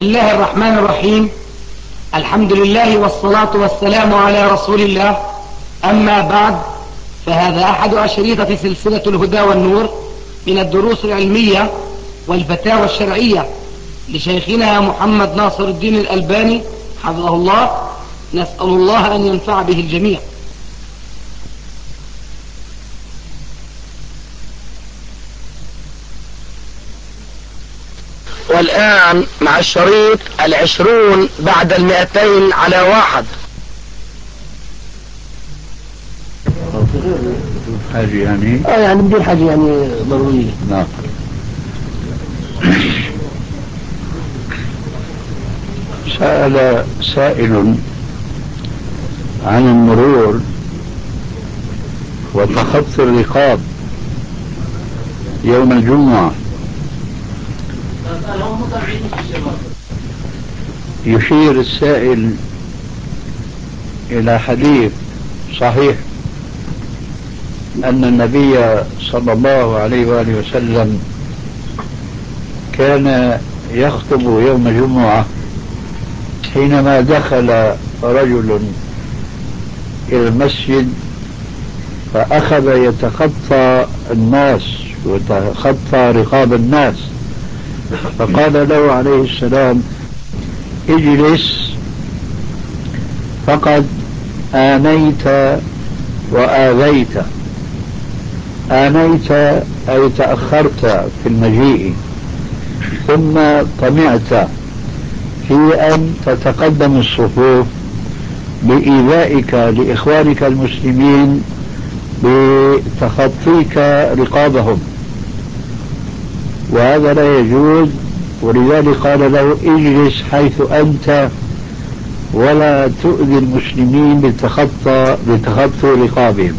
بسم الله الرحمن الرحيم. الحمد لله والصلاة والسلام على رسول الله. أما بعد، فهذا أحد أشريطة سلسلة الهدى والنور من الدروس العلمية والفتاوى الشرعية لشيخنا محمد ناصر الدين الألباني حفظه الله. نسأل الله أن ينفع به الجميع. والآن مع الشريط 20 بعد 200 على 1. حاجة يعني يعني بدون حاجة يعني ضرورية. نعم. سأل سائل عن المرور وتخطي الرقاب يوم الجمعة. يشير السائل إلى حديث صحيح أن النبي صلى الله عليه وآله وسلم كان يخطب يوم الجمعة حينما دخل رجل إلى المسجد فأخذ يتخطى الناس ويتخطى رقاب الناس، فقال له عليه السلام: اجلس فقد آنيت وآذيت. آنيت أي تأخرت في المجيء، ثم طمعت في أن تتقدم الصفوف بإيذائك لإخوانك المسلمين بتخطيك رقابهم، وهذا لا يجوز. ولذلك قال له: اجلس حيث أنت ولا تؤذي المسلمين بتخطي رقابهم.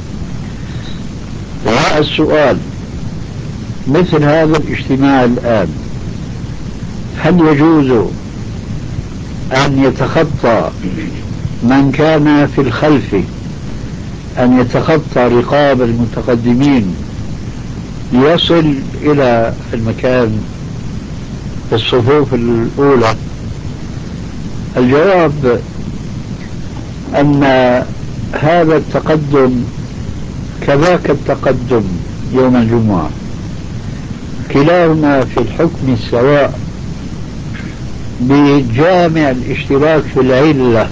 والسؤال: مثل هذا الاجتماع الآن هل يجوز أن يتخطى من كان في الخلف أن يتخطى رقاب المتقدمين ليصل إلى المكان في الصفوف الأولى؟ الجواب أن هذا التقدم كذاك التقدم يوم الجمعة كلاهما في الحكم سواء، بجامع الاشتراك في العلة،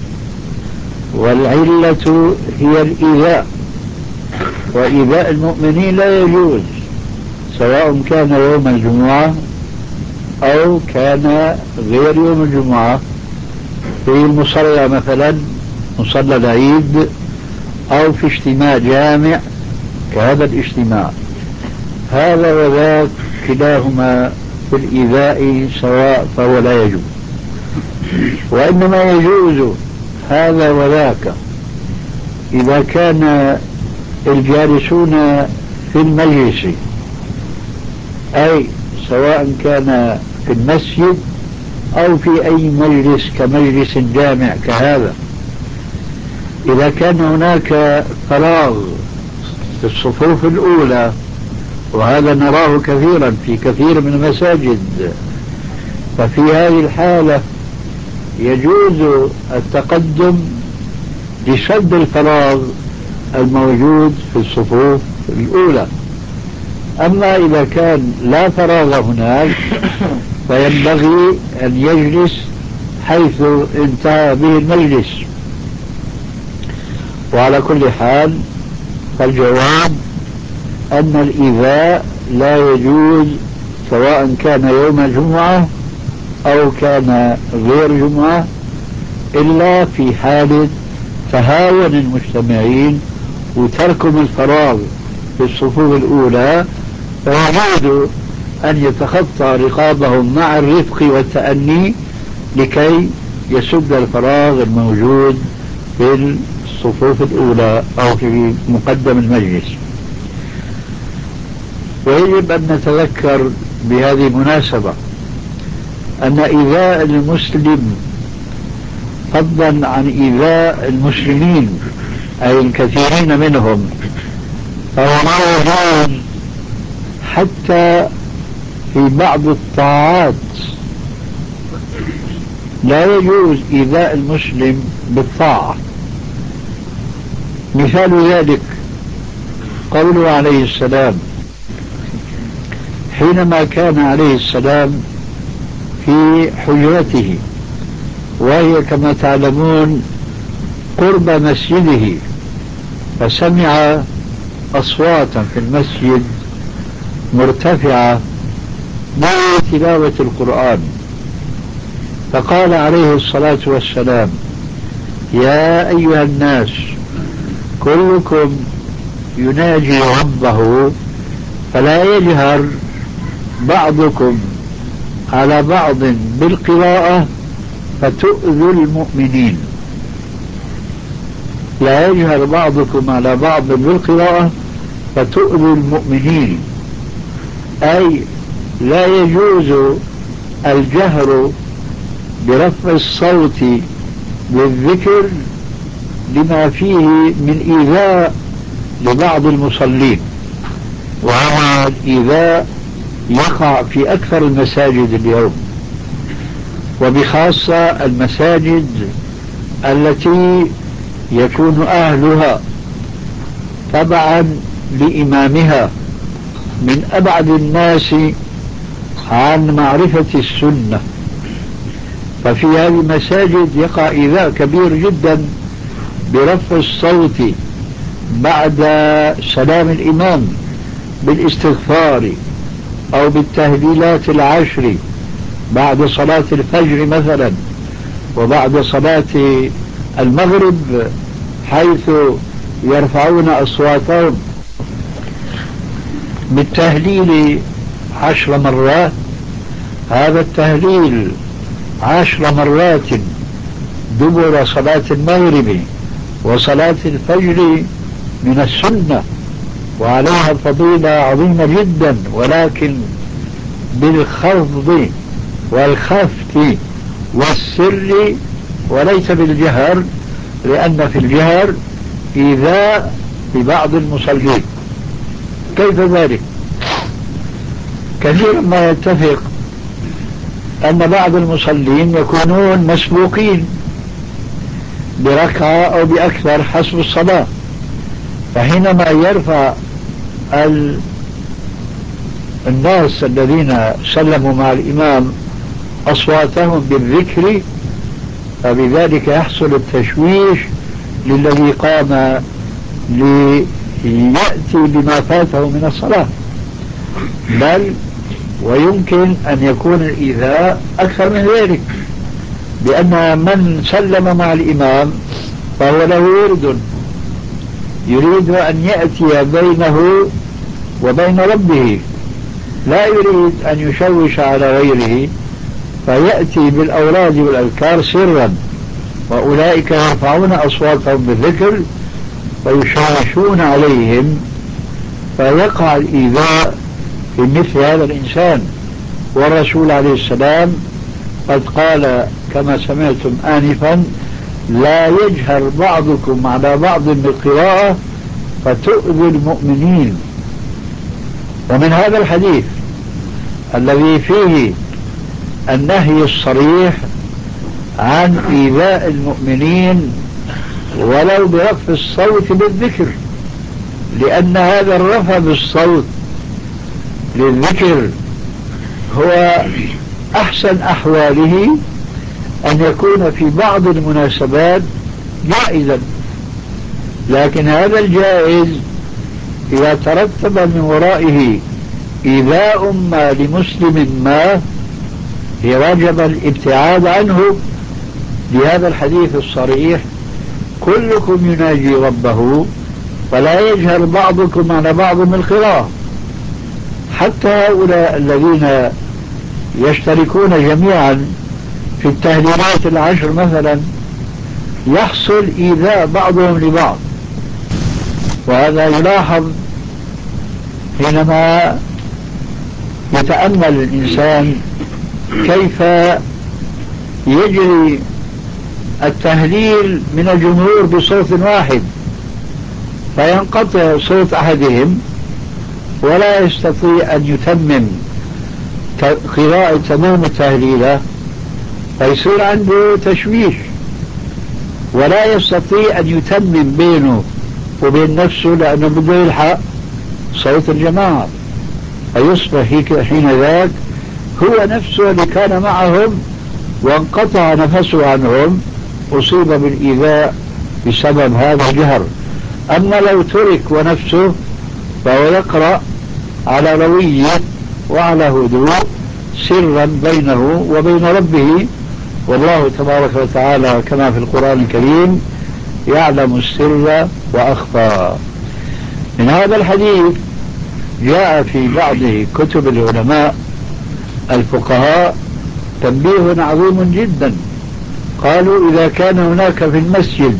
والعلة هي الإيذاء، وإيذاء المؤمنين لا يجوز سواء كان يوم الجمعة أو كان غير يوم الجمعة، في المصلى مثلا مصلى العيد، أو في اجتماع جامع كهذا الاجتماع. هذا وذاك كلاهما في الإيذاء سواء، فهو لا يجوز. وإنما يجوز هذا وذاك إذا كان الجالسون في المجلس، أي سواء كان في المسجد أو في أي مجلس كمجلس جامع كهذا، إذا كان هناك فراغ في الصفوف الأولى، وهذا نراه كثيرا في كثير من المساجد، ففي هذه الحالة يجوز التقدم لسد الفراغ الموجود في الصفوف الأولى. أما إذا كان لا فراغ هناك فينبغي أن يجلس حيث انتهى به المجلس. وعلى كل حال فالجواب أن الإيذاء لا يجوز سواء كان يوم الجمعة أو كان غير جمعة، إلا في حالة تهاون المجتمعين وتركهم الفراغ في الصفوف الأولى، فيجوز أن يتخطى رقابهم مع الرفق والتأني لكي يسد الفراغ الموجود في الصفوف الأولى أو في مقدم المجلس. ويجب أن نتذكر بهذه المناسبة أن إيذاء المسلم فضلا عن إيذاء المسلمين أي الكثيرين منهم فهو لا يجوز حتى في بعض الطاعات لا يجوز إيذاء المسلم بالطاعة. مثال ذلك قوله عليه السلام حينما كان عليه السلام في حجرته، وهي كما تعلمون قرب مسجده، فسمع أصواتا في المسجد مرتفعة مع تلاوة القرآن، فقال عليه الصلاة والسلام: يا أيها الناس كلكم يناجي ربه فلا يجهر بعضكم على بعض بالقراءة فتؤذوا المؤمنين. لا يجهر بعضكم على بعض بالقراءة فتؤذوا المؤمنين، أي لا يجوز الجهر برفع الصوت بالذكر لما فيه من إيذاء لبعض المصلين، وهذا الإيذاء يقع في أكثر المساجد اليوم، وبخاصة المساجد التي يكون أهلها تبعا لإمامها من أبعد الناس عن معرفة السنة، ففي هذه المساجد يقع إيذاء كبير جدا برفع الصوت بعد سلام الإمام بالاستغفار أو بالتهليلات العشر بعد صلاة الفجر مثلا، وبعد صلاة المغرب، حيث يرفعون أصواتهم بالتهليل 10 مرات. هذا التهليل 10 مرات دبر صلاة المغرب وصلاة الفجر من السنة، وعليها فضيلة عظيمة جدا، ولكن بالخفض والخفت والسر وليس بالجهر، لأن في الجهر إيذاء لبعض المصلين. كيف ذلك؟ كثيرا ما يتفق أن بعض المصلين يكونون مسبوقين بركعة أو بأكثر حسب الصلاة، فحينما يرفع الناس الذين سلموا مع الإمام أصواتهم بالذكر، فبذلك يحصل التشويش للذي قام ليأتي بما فاته من الصلاة، بل ويمكن أن يكون الإيذاء أكثر من ذلك، لأن من سلم مع الإمام فهو له ورد يريد أن يأتي بينه وبين ربه، لا يريد أن يشوش على غيره، فيأتي بالأوراد والأذكار سرا، وأولئك يرفعون أصواتهم بالذكر ويشوشون عليهم، فيقع الإيذاء في مثل هذا الإنسان. والرسول عليه السلام قد قال كما سمعتم آنفا: لا يجهر بعضكم على بعض بالقراءة فتؤذي المؤمنين. ومن هذا الحديث الذي فيه النهي الصريح عن إيذاء المؤمنين ولو برفع الصوت بالذكر، لأن هذا الرفع بالصوت للذكر هو أحسن أحواله أن يكون في بعض المناسبات جائزا، لكن هذا الجائز إذا ترتب من ورائه إيذاء ما لمسلم ما وجب الابتعاد عنه، لهذا الحديث الصريح: كلكم يناجي ربه فلا يجهر بعضكم على بعض بالقراءة. حتى هؤلاء الذين يشتركون جميعا في التهليلات 10 مثلا يحصل إيذاء بعضهم لبعض، وهذا يلاحظ حينما يتأمل الإنسان كيف يجري التهليل من الجمهور بصوت واحد، فينقطع صوت أحدهم ولا يستطيع أن يتمم قراءة تمام التهليلة، فيصير عنده تشويش ولا يستطيع أن يتمم بينه وبين نفسه لأنه بده يلحق صوت الجماعة، فيصبح حين ذاك هو نفسه اللي كان معهم وانقطع نفسه عنهم أصيب بالإيذاء بسبب هذا الجهر. أما لو ترك ونفسه فهو يقرأ على روية وعلى هدوء سرا بينه وبين ربه، والله تبارك وتعالى كما في القرآن الكريم يعلم السر وأخفى. من هذا الحديث جاء في بعض كتب العلماء الفقهاء تنبيه عظيم جدا. قالوا إذا كان هناك في المسجد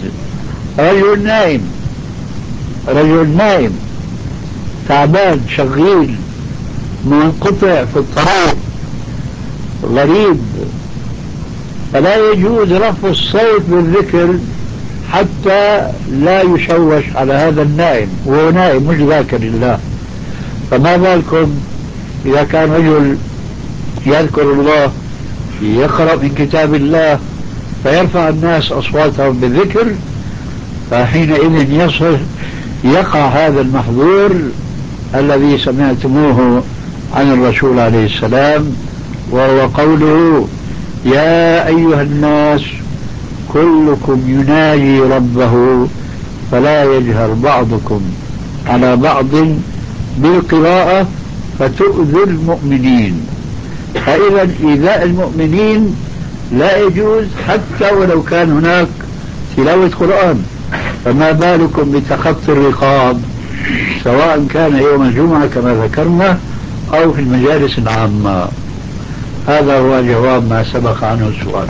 رجل نائم تعبان شغيل منقطع في الطريق غريب، فلا يجوز رفع الصوت بالذكر حتى لا يشوش على هذا النائم، وهو نائم مش ذاكر الله. فما بالكم إذا كان رجل يذكر الله يقرأ من كتاب الله فيرفع الناس أصواتهم بالذكر، فحينئذ يقع هذا المحظور الذي سمعتموه عن الرسول عليه السلام، وهو قوله يا أيها الناس كلكم يناجي ربه فلا يجهر بعضكم على بعض بالقراءة فتؤذي المؤمنين. فإذا إيذاء المؤمنين لا يجوز حتى ولو كان هناك تلاوة قرآن، فما بالكم بتخطي الرقاب سواء كان يوم الجمعة كما ذكرنا أو في المجالس العامة. هذا هو جواب ما سبق عنه السؤال.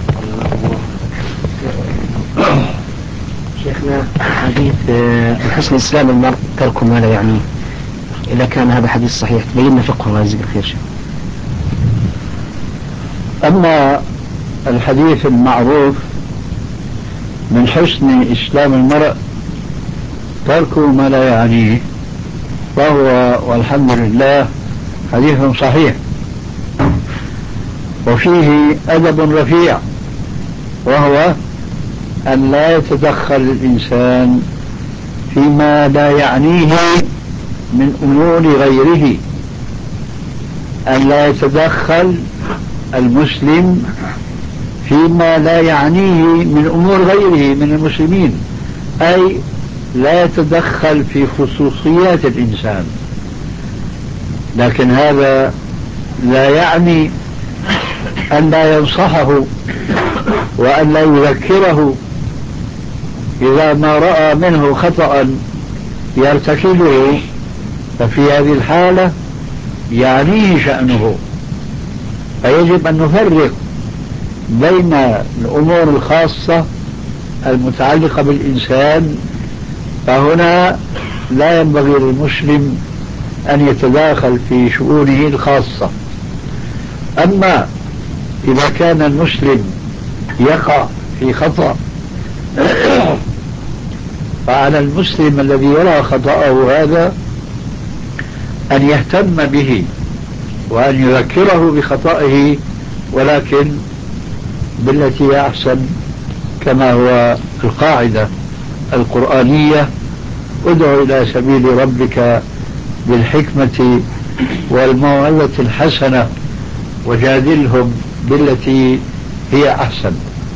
شيخنا حديث من حسن إسلام المرء ترك ما لا يعنيه، إذا كان هذا حديث صحيح تبين فقه الله يجزيك الخير شيخ. أما الحديث المعروف من حسن إسلام المرء ترك ما لا يعنيه فهو والحمد لله حديث صحيح وفيه أدب رفيع، وهو أن لا يتدخل الإنسان فيما لا يعنيه من أمور غيره، أن لا يتدخل المسلم فيما لا يعنيه من أمور غيره من المسلمين، أي لا يتدخل في خصوصيات الإنسان. لكن هذا لا يعني أن لا ينصحه وأن لا يذكره إذا ما رأى منه خطأ يرتكبه، ففي هذه الحالة يعنيه شأنه، فيجب أن نفرق بين الأمور الخاصة المتعلقة بالإنسان، فهنا لا ينبغي للمسلم أن يتداخل في شؤونه الخاصة. أما إذا كان المسلم يقع في خطأ فعلى المسلم الذي يرى خطأه هذا أن يهتم به وأن يذكره بخطئه، ولكن بالتي هي أحسن، كما هو القاعدة القرآنية ادع إلى سبيل ربك بالحكمة والموعظة الحسنة وجادلهم بالتي هي أحسن.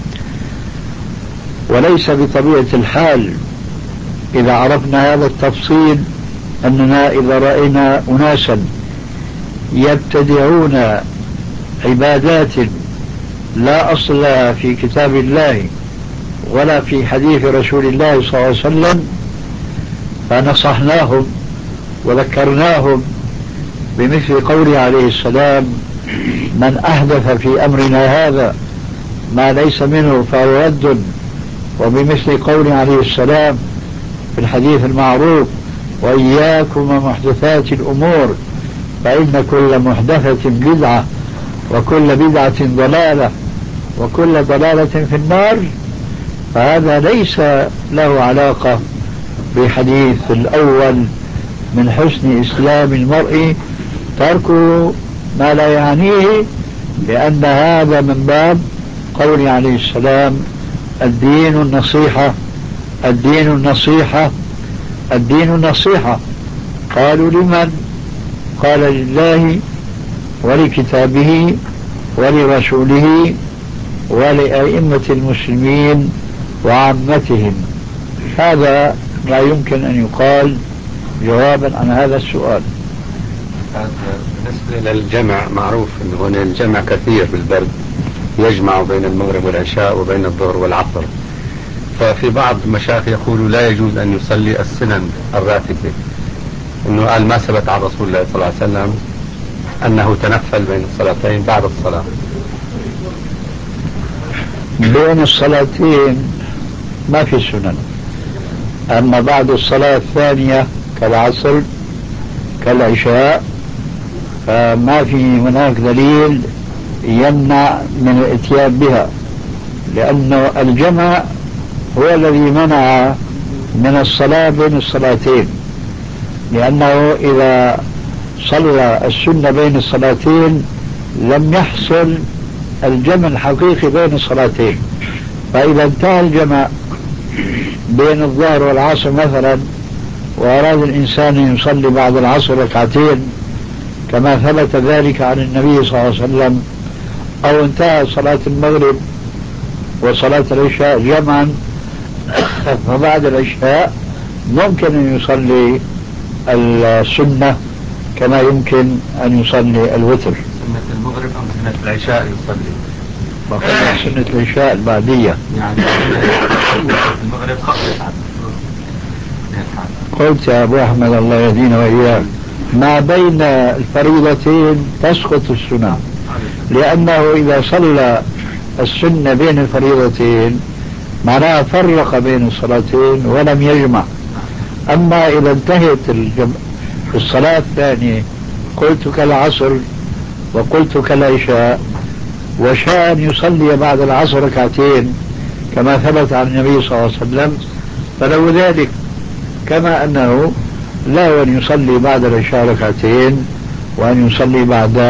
وليس بطبيعة الحال إذا عرفنا هذا التفصيل أننا إذا رأينا أناسا يبتدعون عبادات لا أصل لها في كتاب الله ولا في حديث رسول الله صلى الله عليه وسلم فنصحناهم وذكرناهم بمثل قوله عليه السلام من أحدث في أمرنا هذا ما ليس منه فهو رد، وبمثل قوله عليه السلام في الحديث المعروف وإياكم ومحدثات الأمور فإن كل محدثة بدعة وكل بدعة ضلالة وكل ضلالة في النار. فهذا ليس له علاقة بحديث الأول من حسن إسلام المرء ترك ما لا يعنيه، لأن هذا من باب قول عليه السلام: الدين النصيحة، الدين النصيحة، الدين النصيحة. قالوا: لمن؟ قال: لله ولكتابه ولرسوله ولأئمة المسلمين وعامتهم. هذا لا يمكن أن يقال جوابا عن هذا السؤال. بالنسبة للجمع، معروف أنه هنا الجمع كثير بالبرد، يجمع بين المغرب والعشاء وبين الظهر والعصر. ففي بعض المشايخ يقولوا لا يجوز أن يصلي السنن الراتبة، أنه قال ما ثبت عن رسول الله صلى الله عليه وسلم أنه تنفل بين الصلاتين بعد الصلاة. بين الصلاتين ما في سنن، أما بعد الصلاة الثانية كالعصر كالعشاء فما في هناك دليل يمنع من الاتيان بها، لأن الجمع هو الذي منع من الصلاة بين الصلاتين، لأنه إذا صلى السنة بين الصلاتين لم يحصل الجمع الحقيقي بين الصلاتين. فإذا انتهى الجمع بين الظهر والعصر مثلا، وأراد الإنسان أن يصلي بعد العصر ركعتين كما ثبت ذلك عن النبي صلى الله عليه وسلم، أو انتهى صلاة المغرب وصلاة العشاء جمعا، فبعد العشاء ممكن أن يصلي السنة كما يمكن أن يصلي الوتر. سنة المغرب أو سنة العشاء يصلي؟ وقال سنة العشاء البعدية، يعني المغرب خفف. قلت يا أبو أحمد الله يهدينا وإياك، ما بين الفريضتين تسقط السنة، لأنه إذا صلى السنة بين الفريضتين معناها فرق بين الصلاتين ولم يجمع. أما إذا انتهت الصلاة الثانية قلت كالعصر وقلت كالعشاء، وشاء أن يصلي بعد العصر ركعتين كما ثبت عن النبي صلى الله عليه وسلم فلو ذلك، كما أنه لا أن يصلي بعد العشاء ركعتين وأن يصلي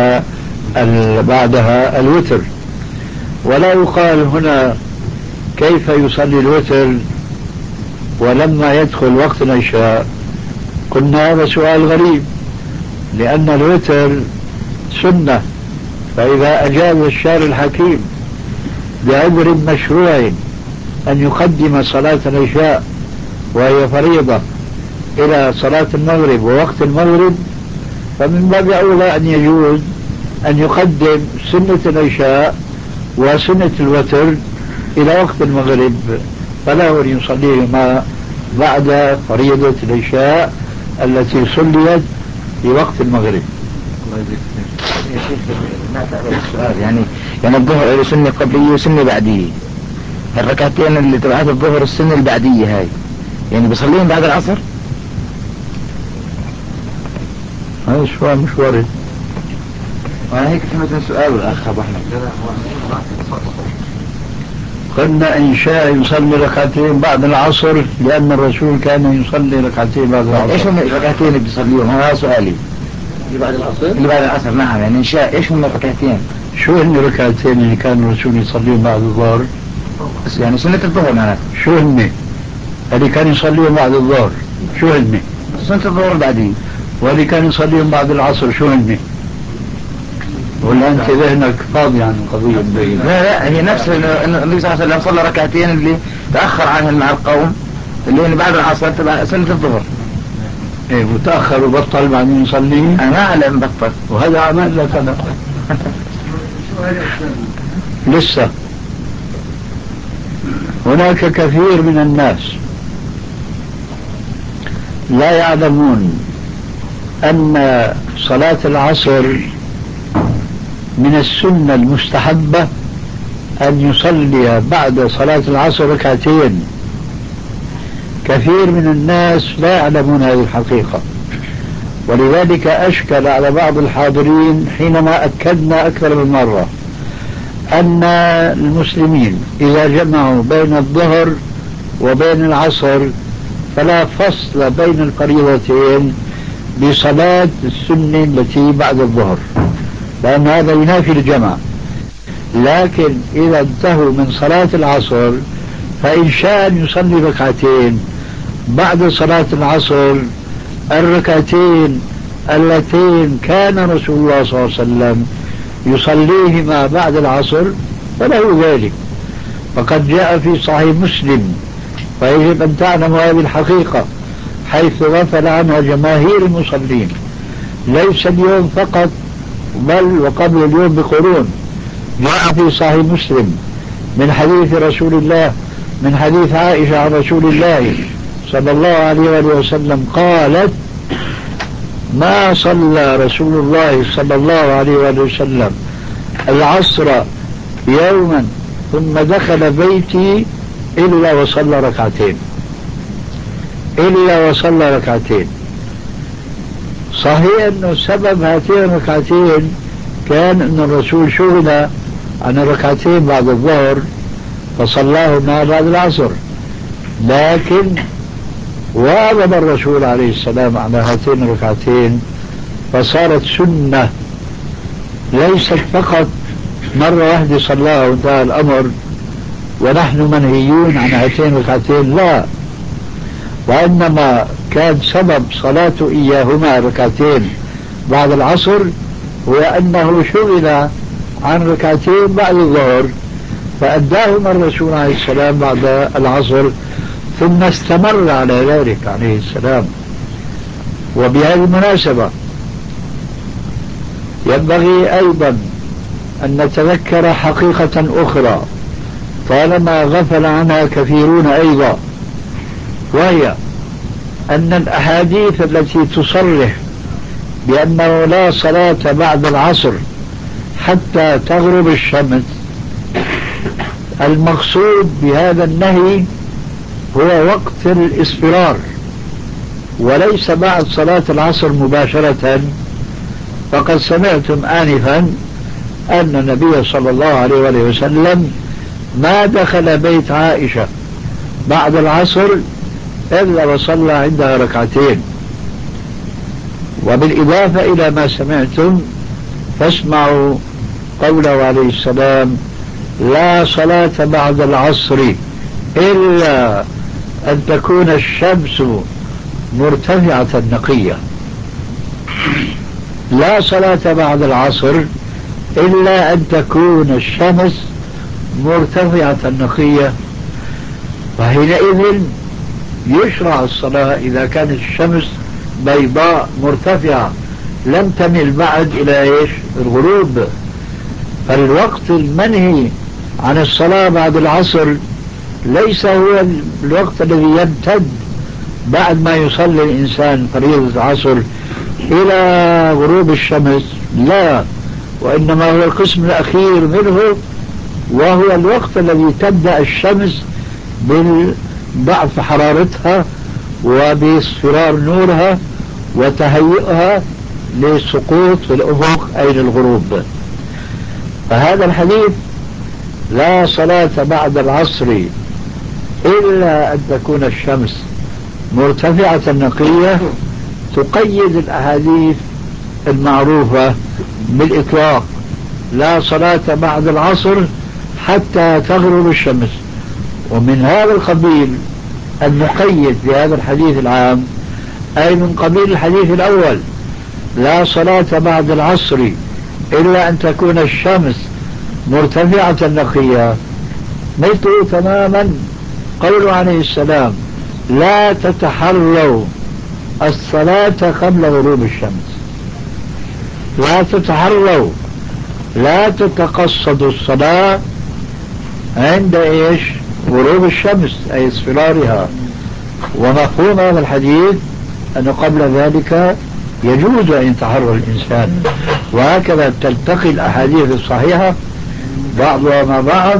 بعدها الوتر. ولا يقال هنا كيف يصلي الوتر ولما يدخل وقت العشاء. قلنا هذا سؤال غريب، لأن الوتر سنة، فإذا أجاز الشارع الحكيم بعذر مشروع أن يقدم صلاة العشاء وهي فريضة إلى صلاة المغرب ووقت المغرب، فمن باب أولى أن يجوز أن يقدم سنة العشاء وسنة الوتر إلى وقت المغرب، فلا أن يصليهما بعد فريضة العشاء التي صليت في وقت المغرب. يا شيخ ما تعرف السؤال، يعني الظهر سنة قبلية وسنة بعدية، الركعتين اللي تبعات الظهر السنة البعدية هاي يعني بيصليهم بعد العصر؟ هذا السؤال مش وارد. وانا هيك فهمت السؤال والأخ أبو أحمد. قلنا إن شاء يصلي ركعتين بعد العصر لأن الرسول كان يصلي ركعتين بعد العصر. إيش هم الركعتين اللي بيصليهم؟ هذا سؤالي. اللي بعد العصر؟ اللي بعد العصر نعم، يعني إن شاء إيش هم الركعتين؟ شو هن الركعتين اللي كان الرسول يصليهم بعد الظهر؟ يعني سنة الظهر معناته. شو هن؟ اللي كان يصليهم بعد الظهر شو هن؟ سنة الظهر البعدين. واللي كان يصليهم بعد العصر شو هن؟ ولا أنت ذهنك فاضي عن القضية مبينة؟ لا هي نفس إنه النبي صلى الله عليه وسلم صلى ركعتين اللي تأخر عنهم مع القوم اللي بعد العصر تبع سنة الظهر. إيه وتأخر وبطل بعدين يصلي؟ أنا ما أعلم بطل، وهذا عمل لك أنا. لسه هناك كثير من الناس لا يعلمون أن صلاة العصر من السنة المستحبة أن يصلي بعد صلاة العصر ركعتين. كثير من الناس لا يعلمون هذه الحقيقة، ولذلك أشكل على بعض الحاضرين حينما أكدنا أكثر من مرة أن المسلمين إذا جمعوا بين الظهر وبين العصر فلا فصل بين الفريضتين بصلاة السنة التي بعد الظهر، لأن هذا ينافي الجمع. لكن إذا انتهوا من صلاة العصر فإن شاء أن يصلي ركعتين بعد صلاة العصر، الركعتين اللتين كان رسول الله صلى الله عليه وسلم يصليهما بعد العصر فله ذلك. فقد جاء في صحيح مسلم، فيجب أن تعلم هذه الحقيقة حيث غفل عنها جماهير المصلين، ليس اليوم فقط بل وقبل اليوم بقرون. جاء في صحيح مسلم من حديث رسول الله، من حديث عائشة عن رسول الله صلى الله عليه وآله وسلم قالت: ما صلى رسول الله صلى الله عليه وآله وسلم العصر يوما ثم دخل بيتي إلا وصلى ركعتين. صحيح أنه سبب هاتين الركعتين كان أن الرسول شغل عن الركعتين بعد الظهر فصلاهما بعد العصر، لكن واظب الرسول عليه السلام على هاتين الركعتين فصارت سنة، ليست فقط مرة واحدة صلاها وانتهى الأمر ونحن منهيون عن هاتين الركعتين، لا، وإنما كان سبب صلاته إياهما ركعتين بعد العصر هو أنه شغل عن ركعتين بعد الظهر فأداهما الرسول عليه السلام بعد العصر، ثم استمر على ذلك عليه السلام. وبهذه المناسبة ينبغي أيضا أن نتذكر حقيقة أخرى طالما غفل عنها كثيرون أيضا، وهي أن الأحاديث التي تصرح بأنه لا صلاة بعد العصر حتى تغرب الشمس، المقصود بهذا النهي هو وقت الإصفرار وليس بعد صلاة العصر مباشرة. فقد سمعتم آنفا أن النبي صلى الله عليه وآله وسلم ما دخل بيت عائشة بعد العصر إلا وصلى عندها ركعتين. وبالإضافة إلى ما سمعتم فاسمعوا قوله عليه السلام: لا صلاة بعد العصر إلا أن تكون الشمس مرتفعة نقية. لا صلاة بعد العصر إلا أن تكون الشمس مرتفعة نقية، فحينئذ يشرع الصلاة إذا كانت الشمس بيضاء مرتفعة لم تمل بعد إلى الغروب. فالوقت المنهي عن الصلاة بعد العصر ليس هو الوقت الذي يمتد بعد ما يصلي الإنسان فريضة العصر إلى غروب الشمس، لا، وإنما هو القسم الأخير منه، وهو الوقت الذي تبدأ الشمس بضعف حرارتها وباصفرار نورها وتهيئها للسقوط في الأفق أي للغروب. فهذا الحديث لا صلاة بعد العصر إلا أن تكون الشمس مرتفعة نقية تقيد الأحاديث المعروفة بالإطلاق: لا صلاة بعد العصر حتى تغرب الشمس. ومن هذا القبيل المقيد بهذا الحديث العام أي من قبيل الحديث الأول: لا صلاة بعد العصر إلا أن تكون الشمس مرتفعة نقية، مثله تماما قوله عليه السلام: لا تتحروا الصلاة قبل غروب الشمس. لا تتحروا، لا تتقصدوا الصلاة عند غروب الشمس أي اصفرارها. ومفهوم هذا الحديث أنه قبل ذلك يجوز أن يتحرى الإنسان. وهكذا تلتقي الأحاديث الصحيحة بعضها مع بعض،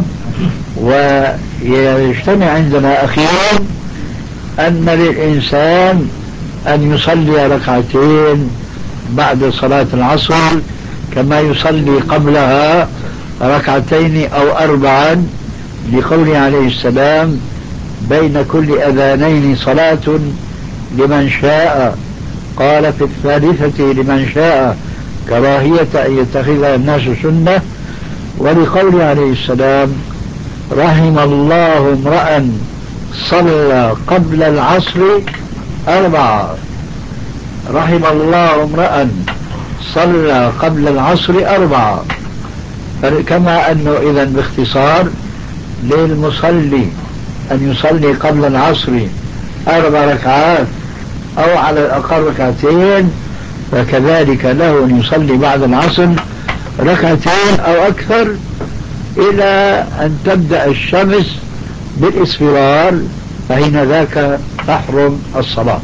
ويجتمع عندنا أخيرا أن للإنسان أن يصلي ركعتين بعد صلاة العصر كما يصلي قبلها ركعتين أو أربعا، لقوله عليه السلام: بين كل أذانين صلاة لمن شاء. قال في الثالثة لمن شاء كراهية أن يتخذها الناس سنة، ولقوله عليه السلام رحم الله امرأ صلى قبل العصر 4. رحم الله امرأ صلى قبل العصر 4. كما أنه إذا باختصار للمصلي أن يصلي قبل العصر 4 ركعات أو على الأقل 2 ركعتين، فكذلك له أن يصلي بعد العصر 2 ركعتين أو أكثر إلى أن تبدأ الشمس بالإصفرار، فحين ذاك تحرم الصلاة.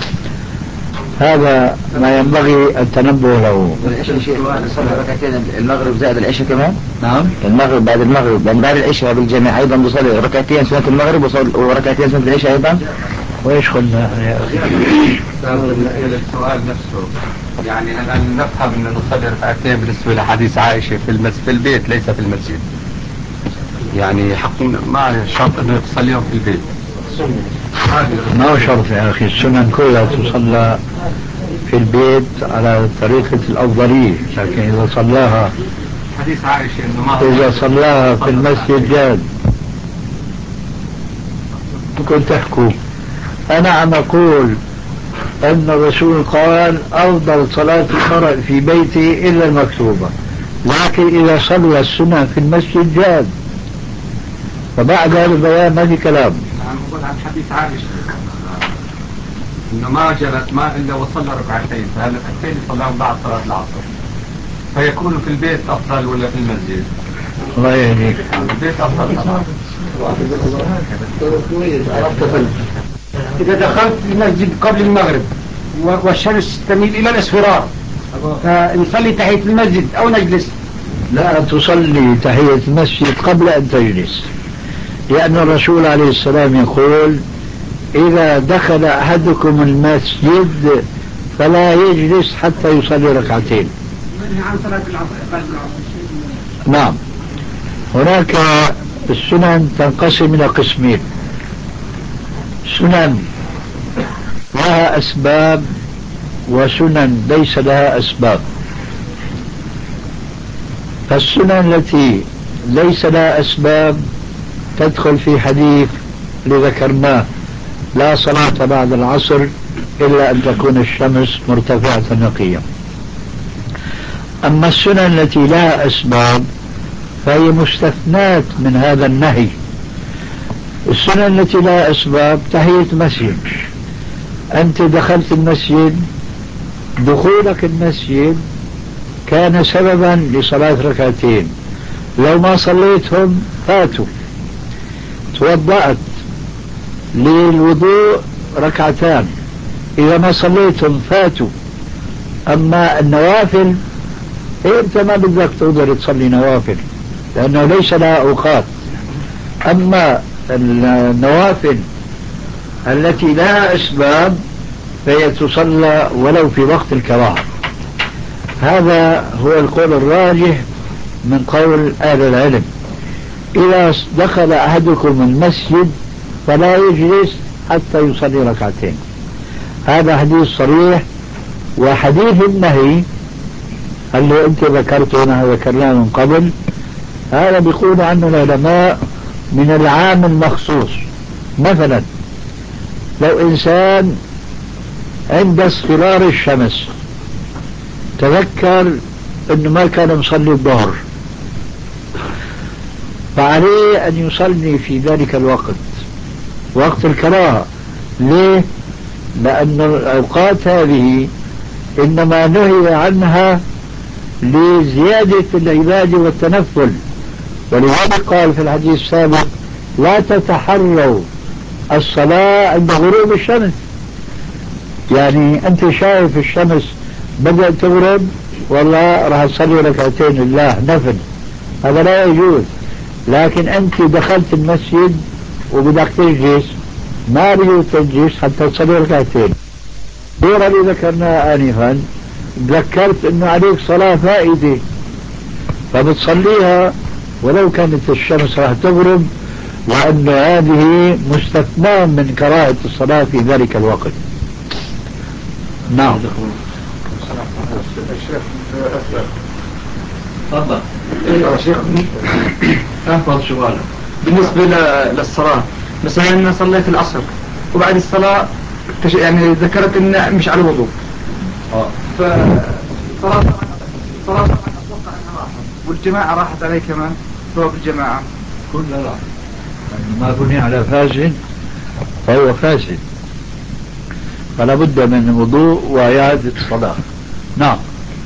هذا ما ينبغي التنبه له. والعشاء شيخ صلى ركعتين المغرب زائد العشاء كمان؟ نعم. المغرب بعد المغرب بعد العشاء بالجميع أيضا بصلي 2 ركعتين سنة المغرب و2 سنة العشاء أيضا. وإيش قلنا يا أخي؟ السؤال نفسه يعني الآن نفهم أن نصلي 2 ركعتين بالنسبة لحديث عائشة في البيت ليس في المسجد، يعني حق ما شرط أنه تصليهم في البيت. ما هو شرط يا أخي، السنن كلها تصلى في البيت على طريقة الأفضلية، لكن إذا صلاها حديث عائشة إنه ما إذا صلاها في المسجد جاد. كنت تحكوا أنا عم أقول أن الرسول قال أفضل صلاة المرء في بيته إلا المكتوبة، لكن إذا صلى السنة في المسجد جاد. فبعد هذا البيان ما في كلام. عم أقول عن حديث عائشة إنه ما جرت ما إلا وصلى 2 ركعتين، فهذا 2 ركعتين صلاهم بعد صلاة العصر، فيكون في البيت أفضل ولا في المسجد؟ الله يهديك. البيت أفضل طبعا. إذا دخلت المسجد قبل المغرب والشمس تميل إلى الإصفرار فنصلي تحية المسجد أو نجلس؟ لا تصلي تحية المسجد قبل أن تجلس، لأن الرسول عليه السلام يقول إذا دخل أحدكم المسجد فلا يجلس حتى يصلي 2 ركعتين. عن صلاة العصر. نعم. هناك السنن تنقسم إلى قسمين: سنن لها أسباب وسنن ليس لها أسباب. فالسنن التي ليس لها أسباب تدخل في حديث لذكرناه لا صلاة بعد العصر إلا أن تكون الشمس مرتفعة نقية. أما السنن التي لها أسباب فهي مستثنات من هذا النهي. السنن التي لها أسباب تحية مسجد، أنت دخلت المسجد، دخولك المسجد كان سببا لصلاة 2 ركعتين، لو ما صليتهم فاتوا. توضأت للوضوء 2 ركعتان، إذا ما صليتهم فاتوا. أما النوافل أنت ما بدك تقدر تصلي نوافل لأنه ليس لها أوقات. أما النوافل التي لها أسباب فهي تصلى ولو في وقت الكراهة. هذا هو القول الراجح من قول أهل العلم. إذا دخل أحدكم المسجد فلا يجلس حتى يصلي 2 ركعتين. هذا حديث صريح. وحديث النهي اللي أنت ذكرته ونحن ذكرناه من قبل، هذا بيقول عنه العلماء من العام المخصوص. مثلا لو إنسان عند اصفرار الشمس تذكر أنه ما كان مصلي الظهر، فعليه أن يصلي في ذلك الوقت، وقت الكراهة. ليه؟ لأن الأوقات هذه إنما نهي عنها لزيادة العبادة والتنفل، ولذلك قال في الحديث السابق لا تتحروا الصلاة عند غروب الشمس. يعني أنت شايف الشمس بدأت تغرب والله راح تصلي 2 ركعتين لله نفل، هذا لا يجوز. لكن أنت دخلت المسجد وبدك تجلس، ما بيجوز تجلس حتى تصلي 2 ركعتين. غير اللي ذكرناه آنفا، ذكرت أنه عليك صلاة فائدة فبتصليها ولو كانت الشمس راح تغرب، وأن هذه مستثنى من كراهة الصلاة في ذلك الوقت. نعم. الشيخ أسأل. تفضل. يا شيخ أفضل سؤال. بالنسبة للصلاة، مثلا أنا صليت العصر وبعد الصلاة يعني ذكرت إن مش على وضوء، فصلاة طبعا أتوقع أنها راحت، والجماعة راحت علي كمان ثواب الجماعة كلها راحت، يعني ما بني على فاسد فهو فاسد، فلا بد من وضوء وإعادة الصلاة. نعم.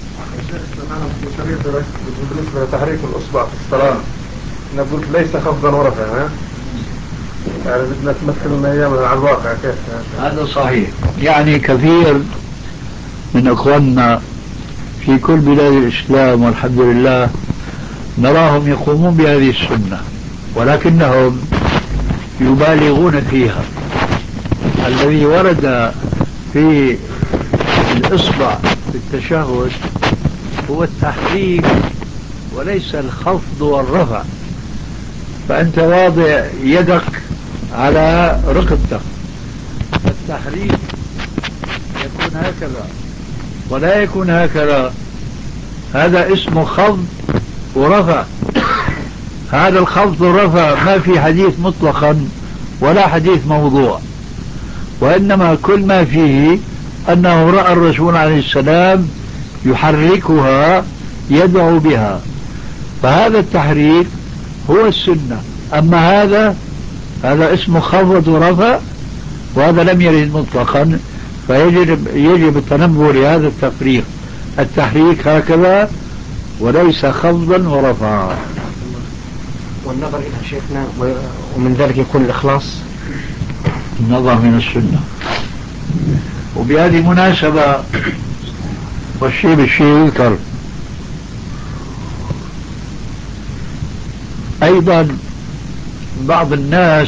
بالنسبة لتحريك الأصبع في الصلاة نقول ليس خفضا ورفعا، يعني بدنا تمثل لنا إياه على الواقع كيف؟ هذا صحيح. يعني كثير من أخواننا في كل بلاد الإسلام والحمد لله نراهم يقومون بهذه السنة، ولكنهم يبالغون فيها. الذي ورد في الإصبع في التشهد هو التحريك وليس الخفض والرفع، فأنت واضع يدك على ركبتك، التحريك يكون هكذا ولا يكون هكذا، هذا اسمه خفض ورفع. هذا الخفض والرفع ما في حديث مطلقا ولا حديث موضوع، وإنما كل ما فيه أنه رأى الرسول عليه السلام يحركها يدعو بها، فهذا التحريك هو السنة. أما هذا اسمه خفض ورفع، وهذا لم يرد مطلقا، فيجب التنبه لهذا التفريق. التحريك هكذا وليس خفضا ورفعا. والنظر إلى شيخنا ومن ذلك يكون الإخلاص. النظر من السنة. وبهذه المناسبة والشيء بالشيء يذكر أيضا بعض الناس،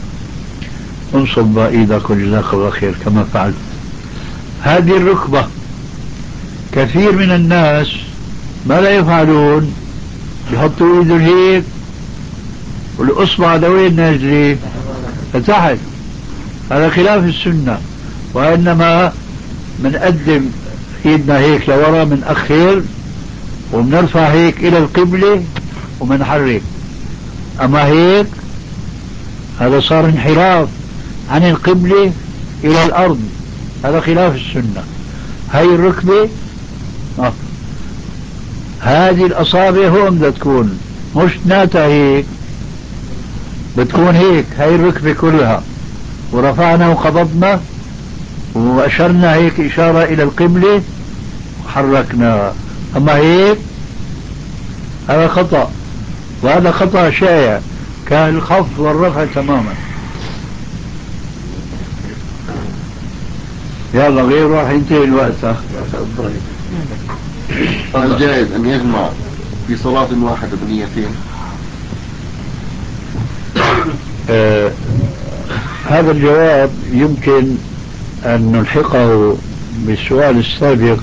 انصب ايدك وجزاك الله خير كما فعلت، هذه الركبة كثير من الناس ما لا يفعلون، يحطوا ايدهم هيك والاصبع لوين نازله؟ لتحت. هذا خلاف السنة، وإنما بنقدم ايدنا هيك لورا، بنأخر وبنرفع هيك الى القبلة وبنحرك. اما هيك هذا صار انحراف عن القبلة الى الارض، هذا خلاف السنة. هاي الركبة هذه الاصابع هون بدها تكون، مش ناتا هيك، بتكون هيك. هاي الركبة كلها، ورفعنا وقبضنا واشرنا هيك اشارة الى القبلة وحركنا. اما هيك هذا خطأ، وهذا خطأ شائع كالخفض والرفع تماما. يلا غير راح ينتهي الوقت. هل جائز أن يجمع في صلاة واحدة بنيتين؟ هذا الجواب يمكن أن نلحقه بالسؤال السابق،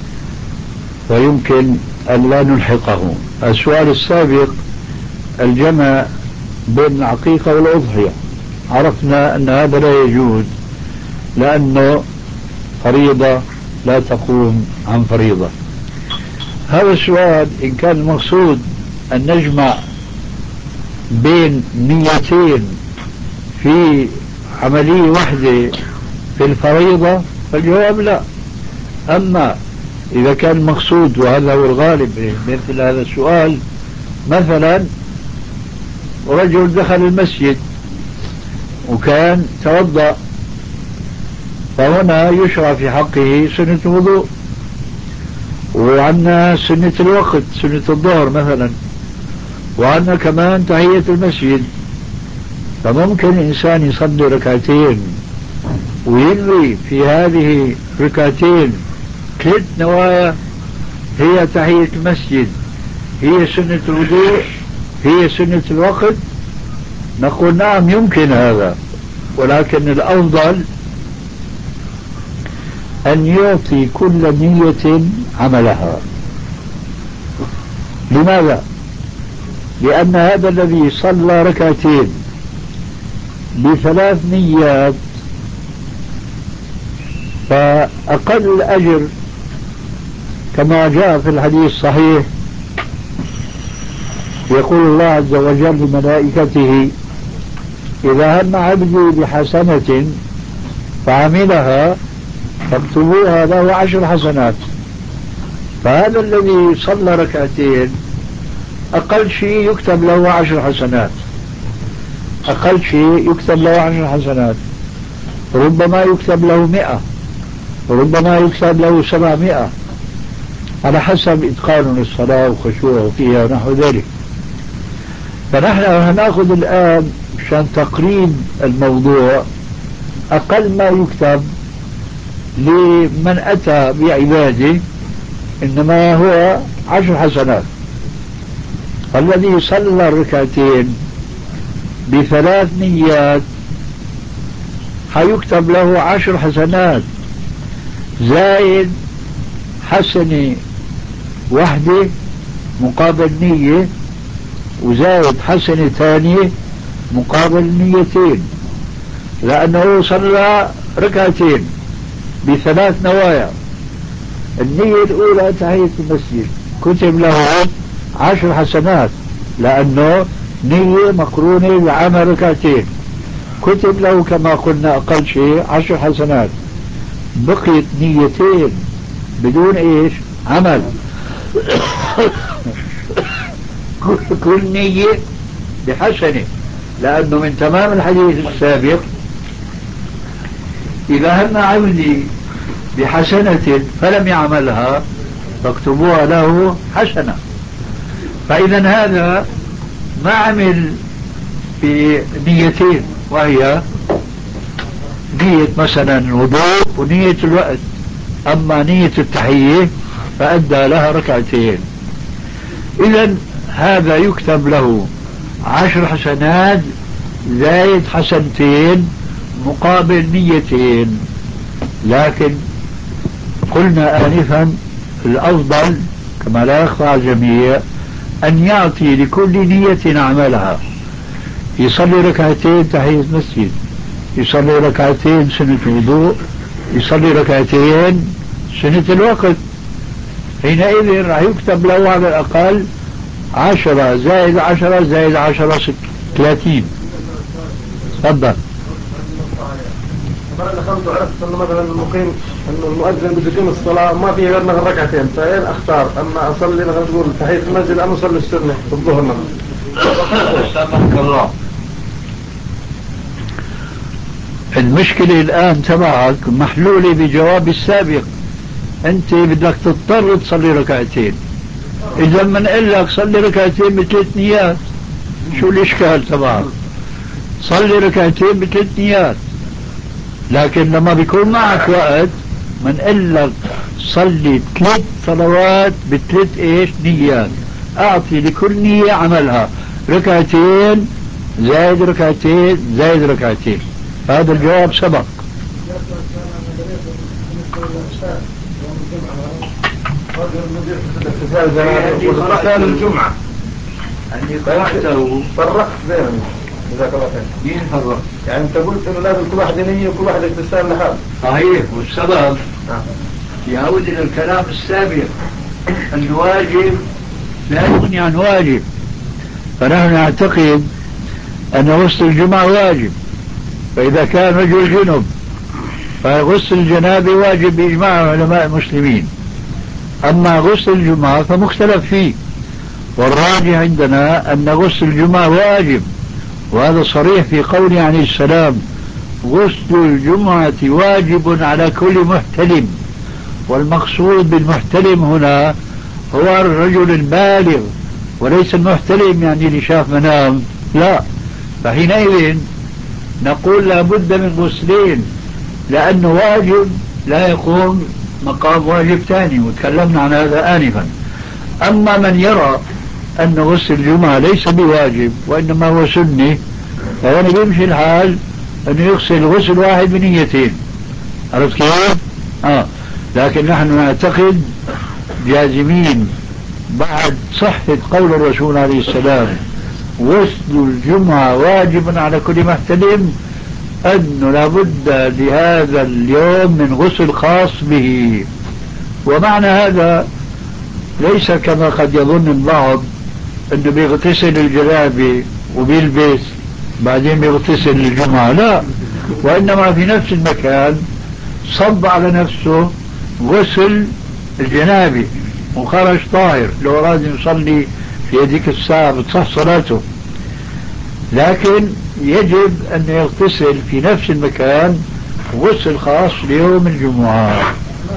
ويمكن أن لا نلحقه. السؤال السابق الجمع بين العقيقة والأضحية، عرفنا أن هذا لا يجوز لأنه فريضة لا تقوم عن فريضة. هذا السؤال إن كان المقصود أن نجمع بين نيتين في عملية واحدة في الفريضة فالجواب لا. أما إذا كان المقصود، وهذا هو الغالب مثل هذا السؤال، مثلا رجل دخل المسجد وكان توضأ، فهنا يشرع في حقه سنة الوضوء، وعندنا سنة الوقت سنة الظهر مثلا، وعندنا كمان تحية المسجد. فممكن إنسان يصلي ركعتين وينوي في هذه ركعتين 3 نوايا، هي تحية المسجد، هي سنة الوضوء، هي سنة الوقت. نقول نعم يمكن هذا، ولكن الأفضل أن يعطي كل نية عملها. لماذا؟ لأن هذا الذي صلى ركعتين ب3 نيات فأقل أجر كما جاء في الحديث الصحيح يقول الله عز وجل لملائكته إذا هم عبدي بحسنة فعملها فاكتبوها له 10 حسنات. فهذا الذي صلى ركعتين أقل شيء يكتب له 10 حسنات، أقل شيء يكتب له 10 حسنات، ربما يكتب له 100 وربما يكتب له 700 على حسب إتقان للصلاة وخشوعه فيها ونحو ذلك. فنحن هنأخذ الآن مشان تقريب الموضوع أقل ما يكتب لمن أتى بعباده إنما هو 10 حسنات. الذي صلى الركعتين ب3 نيات حيكتب له 10 حسنات زائد حسنة واحدة مقابل نية، وزائد حسنة ثانية مقابل نيتين، لأنه صلى ركعتين ب3 نوايا. النية الأولى تحية المسجد كتب له 10 حسنات لأنه نية مقرونة بعمل ركعتين، كتب له كما قلنا أقل شيء 10 حسنات. بقيت نيتين بدون إيش عمل كل نية بحسنة، لأنه من تمام الحديث السابق إذا هم عبدي بحسنة فلم يعملها فاكتبوها له حسنة. فإذا هذا ما عمل بنيتين، وهي نية مثلا الوضوء ونية الوقت، أما نية التحية فأدى لها ركعتين. إذا هذا يكتب له 10 حسنات زائد حسنتين مقابل نيتين. لكن قلنا آنفا الأفضل كما لا يخفى على الجميع أن يعطي لكل نية عملها. يصلي ركعتين تحية مسجد، يصلي ركعتين سنة وضوء، يصلي ركعتين سنة الوقت، حينئذ راح يكتب له على الأقل 10 زائد 10 زائد 10 30. تفضل. مرة دخلت وعرفت انه مثلا المقيم انه المؤذن بده يقيم الصلاة ما فيه غير مثلا ركعتين، فين اختار؟ اما اصلي مثلا تقول تحية المسجد ام اصلي السنة الظهر مثلا؟ سامحك الله. المشكلة الآن تبعك محلولة بجواب السابق. أنت بدك تضطر تصلي ركعتين، إذا من قال لك صلي ركعتين ب3 نيات شو الإشكال تبعك؟ صلي ركعتين ب3 نيات. لكن لما بيكون معك وقت من قال لك صلي 3 صلوات ب3 إيش نيات، أعطي لكل نية عملها ركعتين زائد ركعتين زائد ركعتين. هذا الجواب سبق. اغتسال الجمعة أني قرأته فرقت بينهم. جزاك الله خير. مين فرق؟ يعني انت قلت انه لازم كل واحد نية وكل واحد اغتسال لحاله. صحيح، والسبب يعود إلى الكلام السابق أن الواجب لا يغني عن واجب. فنحن نعتقد أن غسل الجمعة واجب، فإذا كان رجل جنب فغسل الجنابة واجب بإجماع علماء المسلمين. أما غسل الجمعة فمختلف فيه، والراجح عندنا أن غسل الجمعة واجب، وهذا صريح في قوله عليه السلام غسل الجمعة واجب على كل محتلم. والمقصود بالمحتلم هنا هو الرجل البالغ، وليس المحتلم يعني اللي شاف منام، لا. فحينئذ نقول لابد من غسلين، لأنه واجب لا يقوم مقام واجب ثاني، وتكلمنا عن هذا آنفا. أما من يرى أن غسل الجمعة ليس بواجب وإنما هو سنة، فهنا بيمشي الحال أنه يغسل غسل واحد بنيتين. عرفت كيف؟ لكن نحن نعتقد جازمين بعد صحة قول الرسول عليه السلام غسل الجمعة واجب على كل محتلم أنه لابد لهذا اليوم من غسل خاص به. ومعنى هذا ليس كما قد يظن البعض انه بيغتسل الجنابة وبيلبس بعدين بيغتسل الجمعة، لا، وإنما في نفس المكان صب على نفسه غسل الجنابة وخرج طاهر، لو أراد يصلي في هذيك الساعة بتصح صلاته، لكن يجب أن يغتسل في نفس المكان غسل خاص ليوم الجمعة.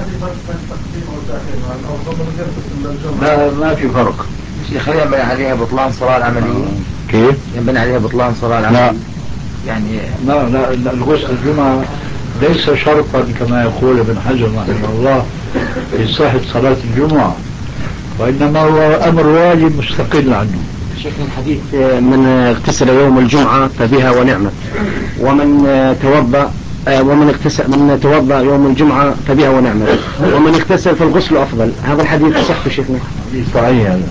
ما في فرق. شيخ ينبني عليها بطلان صلاة العملية؟ كيف؟ ينبني عليها بطلان صلاة العملية؟ لا يعني لا، الغسل الجمعة ليس شرطا كما يقول ابن حجر رحمه الله في صحة صلاة الجمعة، وإنما هو أمر واجب مستقل عنه. شيخ الحديث من اغتسل يوم الجمعة فبها ونعمة، ومن توضأ من توضأ يوم الجمعة فبها ونعمة، ومن اغتسل فالغسل أفضل. هذا الحديث صح شيخنا؟ صحيح هذا.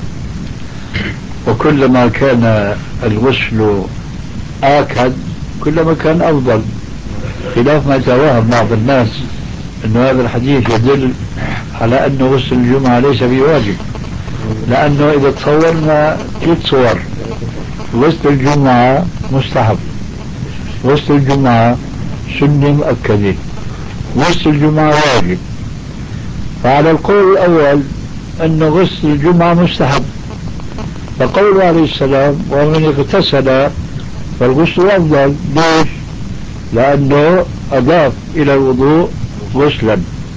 وكلما كان الغسل آكد كلما كان أفضل، خلاف ما يتوهم بعض الناس أن هذا الحديث يدل على أن غسل الجمعة ليس بواجب، لأنه إذا تصورنا 3 صور: غسل الجمعة مستحب، غسل الجمعة سنة مؤكدة، غسل الجمعة واجب. فعلى القول الأول أن غسل الجمعة مستحب، فقوله عليه السلام ومن اغتسل فالغسل أفضل. ليش؟ لأنه أضاف إلى الوضوء غسلا.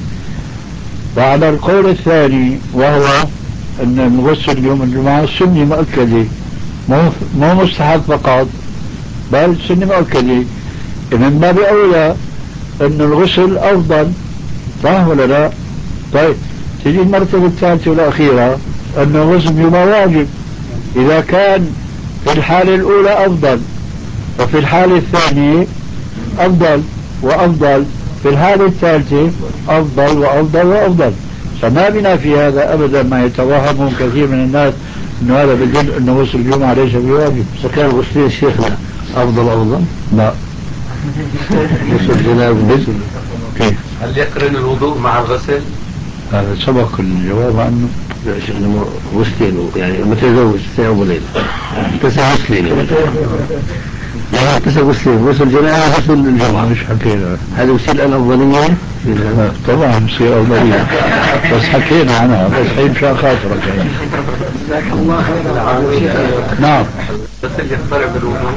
وعلى القول الثاني وهو أن الغسل يوم الجمعة سنة مؤكدة، مو مستحب فقط بل سنة مؤكدة، من باب أولى أن الغسل أفضل، صح ولا لا؟ طيب تجي المرتبة الثالثة والأخيرة أن الغسل يوم واجب. إذا كان في الحالة الأولى أفضل وفي الحالة الثانية أفضل وأفضل، في الحالة الثالثة أفضل وأفضل وأفضل، فما بنا في هذا أبدا ما يتوهمه كثير من الناس أنه هذا بدل أنه غسل الجمعة ليس بواجب. فكان غسلين شيخنا أفضل؟ لا. غسل جناب كيف؟ هل يقرن الوضوء مع الغسل؟ هذا سبق الجواب عنه. لا شيخنا غسلين، يعني متزوج ساعة وليلة 9 غسلين، لا 9 غسلين، غسل جنابة غسل الجمعة. مش حكينا هذا يصير الأفضلية؟ طبعا يصير أفضلية، بس حكينا عنها، بس حين شاء خاطرك يعني. جزاك الله خير. نعم. بس اللي يضطرب بالوضوء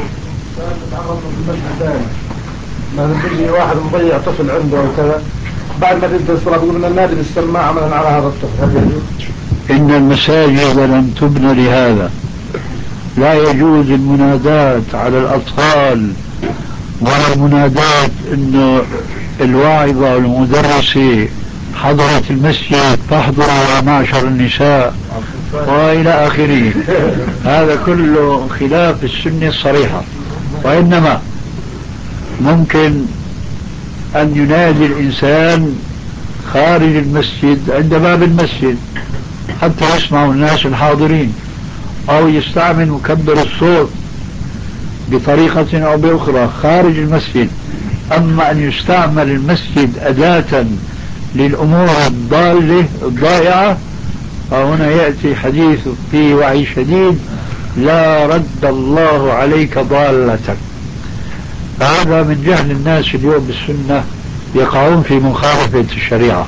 ما بيجي واحد مضيع طفل عنده وكذا، بعد ما تبدا الصلاه بيقول لنا نادي بالسماعه مثلا على هذا الطفل. إن المساجد لم تبنى لهذا، لا يجوز المنادات على الأطفال ولا المنادات إنه الواعظة والمدرسة حضرت المسجد فاحضروا يا معشر النساء وإلى آخره. هذا كله خلاف السنة الصريحة، وإنما ممكن أن ينادي الإنسان خارج المسجد عند باب المسجد حتى يسمعوا الناس الحاضرين، أو يستعمل مكبر الصوت بطريقة أو بأخرى خارج المسجد. أما أن يستعمل المسجد أداة للأمور الضالة الضائعة، فهنا يأتي حديث فيه وعي شديد: لا رد الله عليك ضالتك. هذا من جهل الناس اليوم بالسنة، يقعون في مخالفة الشريعة.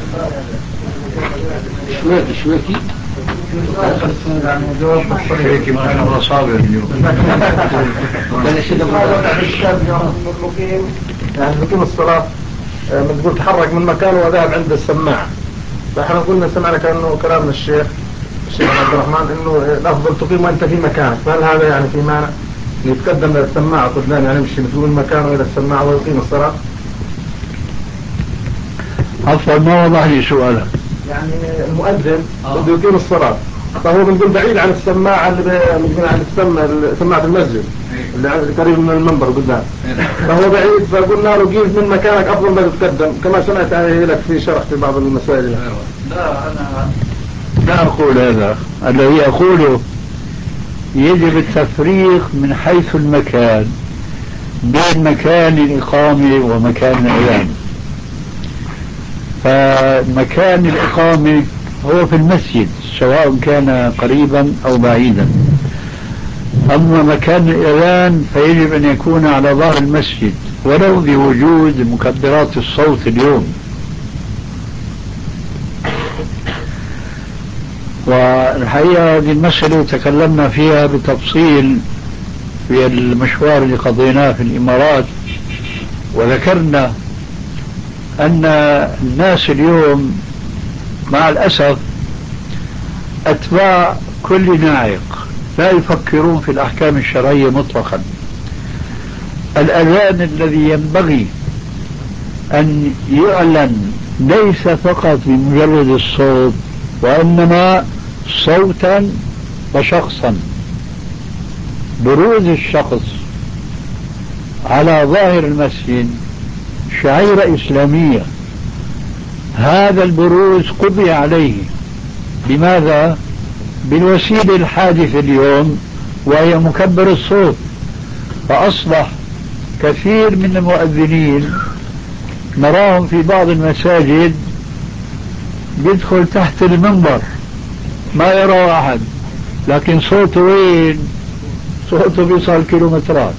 شويكي يعني جواب شريكي ما شاء الله صابر اليوم. يعني مقيم الصلاة من تقول تحرك من مكانه وذهب عند السماعة، فاحنا قلنا سمعنا كأنه كلام الشيخ عبد الرحمن انه الافضل تقيم وانت في مكانك، فهل هذا يعني في معنى يتقدم للسماعة قدام، يعني يمشي من مكانه الى السماعة ويقيم الصلاة؟ عفوا ما وضح لي سؤالك. يعني المؤذن بده يقيم الصلاة، فهو بنقول بعيد عن السماعة اللي عن سماعة المسجد اللي قريب من المنبر قدام، فهو بعيد، فقلنا له قيم من مكانك افضل ما تتقدم، كما سمعت لك في شرح في بعض المسائل. لا أنا لا أقول هذا، الذي أقوله يجب التفريق من حيث المكان بين مكان الإقامة ومكان الأذان. فمكان الإقامة هو في المسجد سواء كان قريبا أو بعيدا، أما مكان الأذان فيجب أن يكون على ظهر المسجد ولو بوجود مكبرات الصوت اليوم. والحقيقة هذه المسألة تكلمنا فيها بتفصيل في المشوار اللي قضيناه في الإمارات، وذكرنا أن الناس اليوم مع الأسف أتباع كل ناعق، لا يفكرون في الأحكام الشرعية مطلقا. الأذان الذي ينبغي أن يعلن ليس فقط بمجرد الصوت، وإنما صوتا وشخصا. بروز الشخص على ظاهر المسجد شعيرة إسلامية، هذا البروز قضي عليه. لماذا؟ بالوسيلة الحادثة اليوم وهي مكبر الصوت. فأصبح كثير من المؤذنين نراهم في بعض المساجد يدخل تحت المنبر ما يرى أحد، لكن صوته وين؟ صوته بيصل كيلومترات.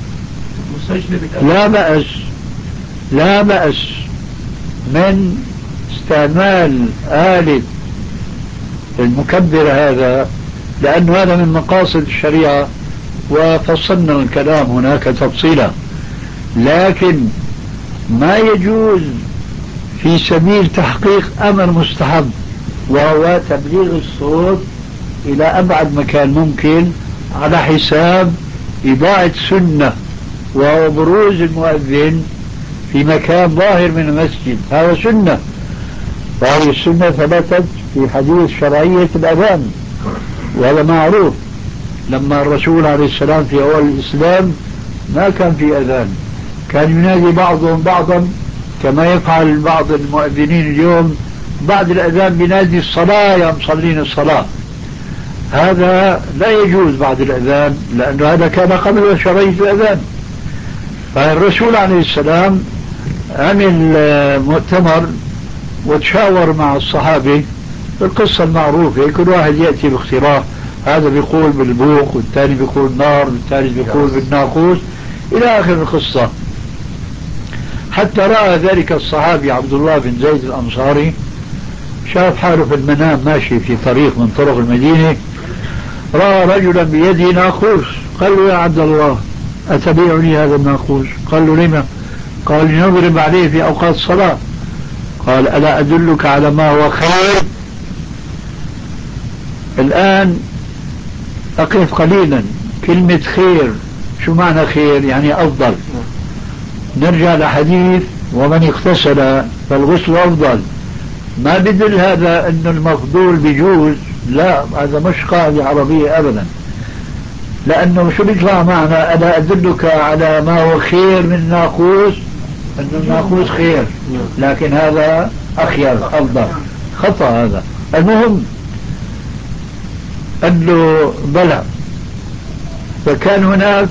لا بأس من استعمال آلة المكبر هذا، لأن هذا من مقاصد الشريعة وفصلنا الكلام هناك تفصيلا. لكن ما يجوز في سبيل تحقيق أمر مستحب، وهو تبليغ الصوت إلى أبعد مكان ممكن على حساب إضاعة سنة، وهو بروز المؤذن في مكان ظاهر من المسجد. هذا سنة، وهذه السنة ثبتت في حديث شرعية الأذان، وهذا معروف. لما الرسول عليه السلام في أول الإسلام ما كان في أذان، كان ينادي بعضهم بعضا كما يفعل بعض المؤذنين اليوم بعد الأذان بينادي الصلاة يا مصلين الصلاة. هذا لا يجوز بعد الأذان، لأنه هذا كان قبل شرعية الأذان. فالرسول عليه السلام عمل مؤتمر وتشاور مع الصحابة بالقصة المعروفة، كل واحد يأتي باختراع، هذا بيقول بالبوق والثاني بيقول نار والثالث بيقول بالناقوس إلى آخر القصة. حتى رأى ذلك الصحابي عبد الله بن زيد الأنصاري، شاف حاله في المنام ماشي في طريق من طرق المدينة، رأى رجلا بيده ناقوس، قال له يا عبد الله أتبيعني هذا الناقوس؟ قال له لما؟ قال نضرب عليه في أوقات الصلاة. قال ألا أدلك على ما هو خير؟ الآن أقف قليلا، كلمة خير شو معنى خير؟ يعني أفضل. نرجع لحديث ومن اغتسل فالغسل أفضل. ما بدل هذا أن المفضول بيجوز، لا، هذا مش قاعدة عربية أبدا، لأنه شو بيطلع معنا؟ ألا أدلك على ما هو خير من الناقوس؟ أن الناقوس خير، لكن هذا أخير أفضل، خطأ هذا. المهم قال له بلى. فكان هناك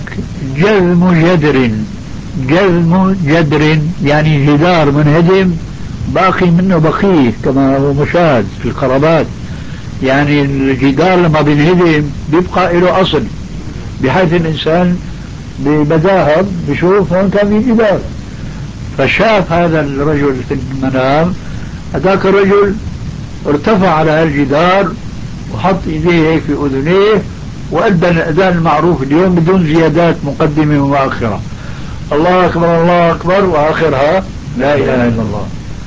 جذم جدر يعني جدار منهدم باقي منه بقيه كما هو مشاهد في القرابات، يعني الجدار لما بينهدم بيبقى له أصل، بحيث الإنسان ببداهة بشوف هون كان في جدار. فشاف هذا الرجل في المنام، هذاك الرجل ارتفع على هالجدار وحط ايديه هيك في اذنيه وأدى الأذان المعروف اليوم بدون زيادات مقدمة ومؤخرة، الله أكبر الله أكبر، وآخرها لا إله إلا الله.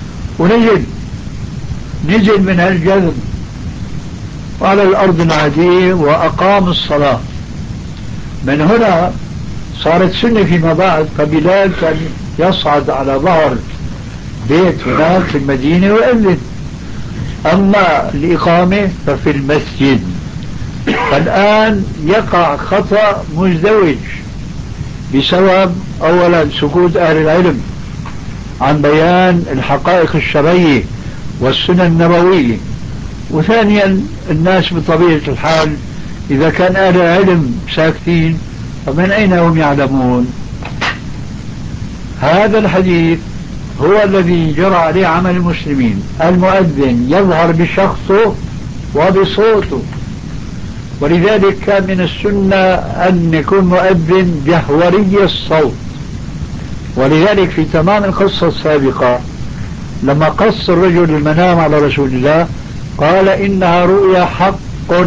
نزل من هالجذب على الأرض العادية وأقام الصلاة. من هنا صارت سنة فيما بعد، فبلال كان يصعد على ظهر بيت هناك في المدينة ويؤذن. أما الإقامة ففي المسجد. الآن يقع خطأ مزدوج بسبب أولا سكوت أهل العلم عن بيان الحقائق الشرعية والسنن النبوية، وثانيا الناس بطبيعة الحال إذا كان أهل العلم ساكتين فمن أين هم يعلمون؟ هذا الحديث هو الذي جرى عليه عمل المسلمين. المؤذن يظهر بشخصه وبصوته، ولذلك كان من السنة أن يكون مؤذن جهوري الصوت. ولذلك في تمام القصة السابقة لما قص الرجل المنام على رسول الله قال إنها رؤيا حق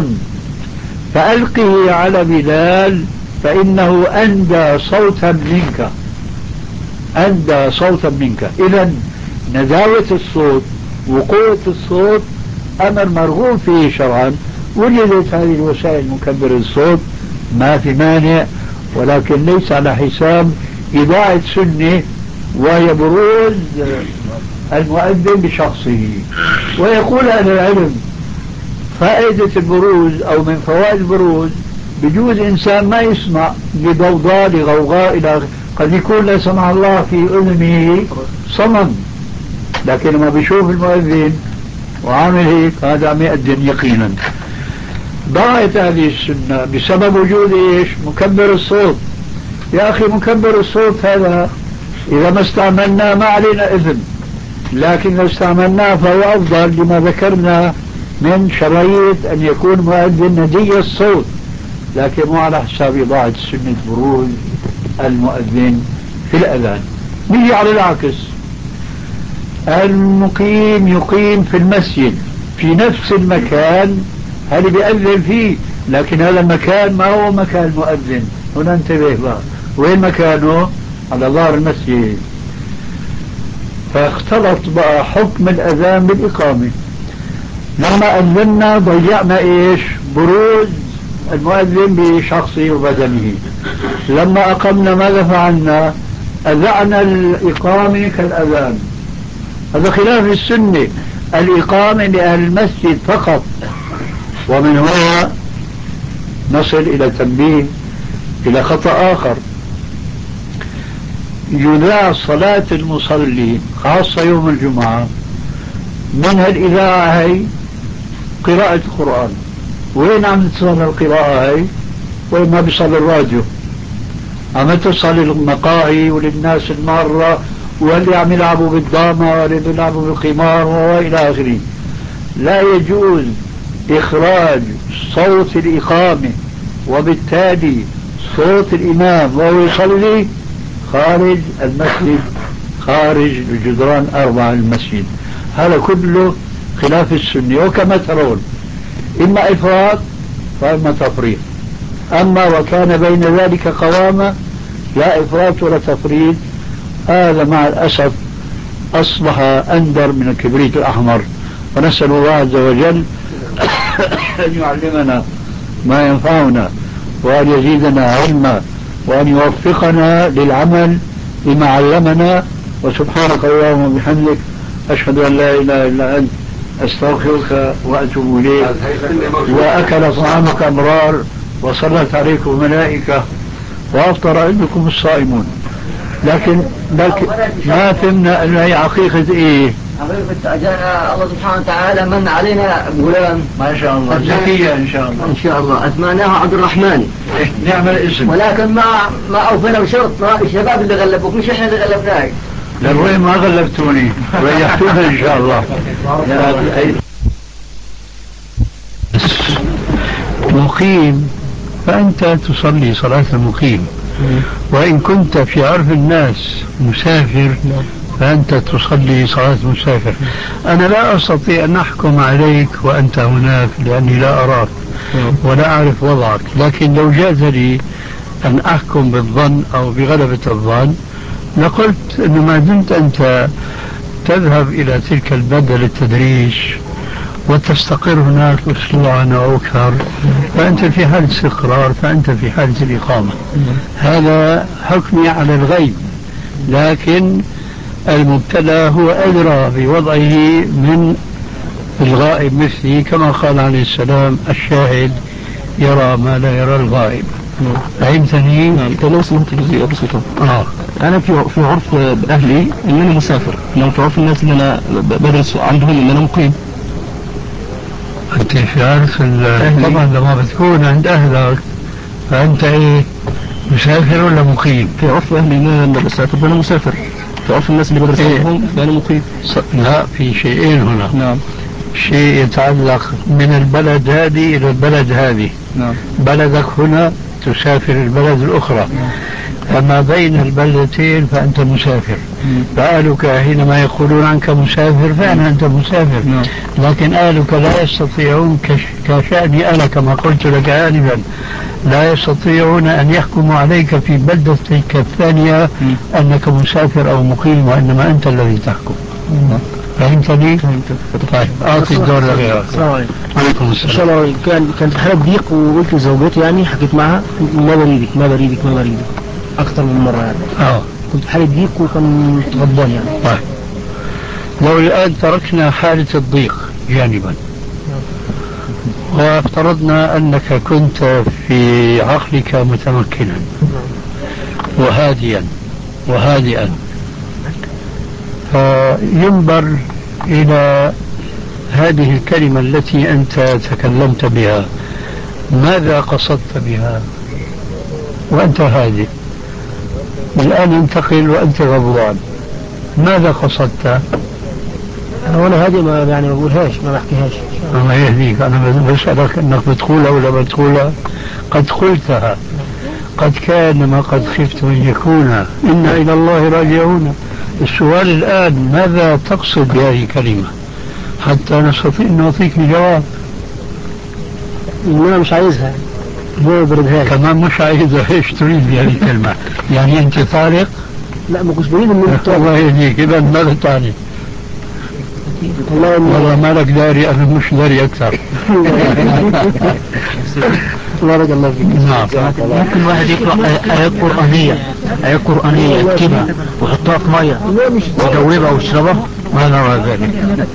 فألقه على بلال فإنه أندى صوتا منك، أندى صوتا منك. إذا نداوة الصوت وقوة الصوت أمر مرغوب فيه شرعا. وجدت هذه الوسائل مكبر الصوت ما في مانع، ولكن ليس على حساب إذاعة سنة وهي بروز المؤذن بشخصه. ويقول أهل العلم فائدة البروز أو من فوائد البروز بجوز إنسان ما يسمع لضوضاء لغوغاء إلى قد يكون لا سمح الله في أذنه صمم، لكن ما بيشوف المؤذن وعامل هيك هذا عم يأذن يقينا. ضاعت هذه السنة بسبب وجود ايش؟ مكبر الصوت. يا أخي مكبر الصوت هذا إذا ما استعملناه ما علينا إثم، لكن لو استعملناه فهو أفضل لما ذكرنا من شرعية أن يكون مؤذن ندي الصوت، لكن مو على حساب إضاعة سنة بروز المؤذن في الأذان. نيجي على العكس، المقيم يقيم في المسجد في نفس المكان هذا بيأذن فيه، لكن هذا المكان ما هو مكان المؤذن. هنا انتبه بقى، وين مكانه؟ على ظهر المسجد. فاختلط بقى حكم الأذان بالإقامة. لما أذنا ضيعنا إيش؟ بروز المؤذن بشخصه وبدنه. لما أقمنا ماذا فعلنا؟ أذعنا الإقامة كالأذان. هذا خلاف السنة، الإقامة لأهل المسجد فقط. ومن هنا نصل إلى تنبيه إلى خطأ آخر. يذاع صلاة المصلي خاصة يوم الجمعة من هالإذاعة هي قراءة القرآن. وين عم تصل القراءة هي؟ وين ما بيصل الراديو، عم تصل المقاهي وللناس المارة واللي عم يلعبوا بالدامة واللي بيلعبوا بالقمار وإلى آخره. لا يجوز إخراج صوت الإقامة وبالتالي صوت الإمام وهو يصلي خارج المسجد، خارج الجدران 4 المسجد. هذا كله خلاف السنة. وكما ترون إما إفراط وإما تفريط. أما وكان بين ذلك قوامة لا إفراط ولا تفريط، هذا مع الأسف أصبح أندر من الكبريت الأحمر. ونسأل الله عز وجل أن يعلمنا ما ينفعنا وأن يزيدنا علما وأن يوفقنا للعمل بما علمنا. وسبحانك اللهم وبحمدك أشهد أن لا إله إلا أنت أستغفرك وأتوب إليك. وأكل طعامك أمرار وصلت عليكم ملائكة وأفطر عندكم الصائمون. لكن ما فهمنا أن هي حقيقة إيه؟ حقيقة أجانا الله سبحانه وتعالى من علينا غلام ما شاء الله زكية إن شاء الله. إن شاء الله أسمعناه عبد الرحمن. نعم الاسم، ولكن ما أوفينا بشرط الشباب اللي غلبوك مش إحنا اللي غلبناك. للوين ما غلبتوني ريحتونا إن شاء الله. مقيم فأنت تصلي صلاة المقيم، وإن كنت في عرف الناس مسافر فأنت تصلي صلاة مسافر. أنا لا أستطيع أن أحكم عليك وأنت هناك لأني لا أراك ولا أعرف وضعك، لكن لو جاز لي أن أحكم بالظن أو بغلبة الظن لقلت أنه ما دمت أنت تذهب إلى تلك البلدة للتدريس وتستقر هناك أسبوعا أو أكثر فأنت في حالة استقرار، فأنت في حالة الإقامة. هذا حكمي على الغيب، لكن المبتلى هو أدرى بوضعه من الغائب مثلي، كما قال عليه السلام الشاهد يرى ما لا يرى الغائب. فهمتني؟ نعم. لو سمحت جزئية بسيطة. أنا في عرف أهلي إنني مسافر، إنما في عرف الناس اللي أنا بدرس عندهم إن أنا مقيم. أنت في عرف طبعا لما بتكون عند أهلك فأنت إيه؟ مسافر ولا مقيم؟ في عرف أهلي إن أنا بسافر فأنا مسافر، في عرف الناس اللي بدرس عندهم فأنا مقيم. لا، في شيئين هنا. نعم. شيء يتعلق من البلد هذه إلى البلد هذه. نعم. بلدك هنا تسافر البلد الأخرى، فما بين البلدتين فأنت مسافر. فأهلك حينما يقولون عنك مسافر فعلا أنت مسافر. لكن أهلك لا يستطيعون كشأني أنا كما قلت لك آنفا، لا يستطيعون أن يحكموا عليك في بلدتك الثانية أنك مسافر أو مقيم، وإنما أنت الذي تحكم. فهمتني؟ طيب أعطي الدور لغيرك. السلام عليكم. عليكم السلام. إن شاء الله كانت حالة ضيق وقلت لزوجتي يعني حكيت معها ما بريدك أكثر من مرة يعني. كنت حالة ضيق وكان غضبان يعني. طيب لو الآن تركنا حالة الضيق جانبا وافترضنا أنك كنت في عقلك متمكنا وهادئا فينظر إلى هذه الكلمة التي أنت تكلمت بها، ماذا قصدت بها وأنت هادئ؟ الآن انتقل وأنت غضبان، ماذا قصدت؟ أنا هادئ ما يعني ما بقولهاش ما بحكيهاش. الله يهديك، أنا بسألك أنك بتقولها ولا بتقولها؟ قد قلتها، قد كان ما قد خفت أن يكون، إنا إلى الله راجعون. السؤال الآن ماذا تقصد بهذه الكلمة حتى نستطيع أن نعطيك جواب. أنا مش عايزها، ما بردها كمان مش عايزها. ايش تريد بهذه الكلمة؟ يعني أنت طارق؟ لا ما كنتش بريد إن أنت الله يهديك، إذا ماذا تعني؟ والله ما لك داري، أنا مش داري أكثر. بارك الله فيك. نعم. ممكن واحد يقرأ آية قرآنية يكتبها ويحطها في مية ويدوبها ويشربها؟ ما نرى ذلك.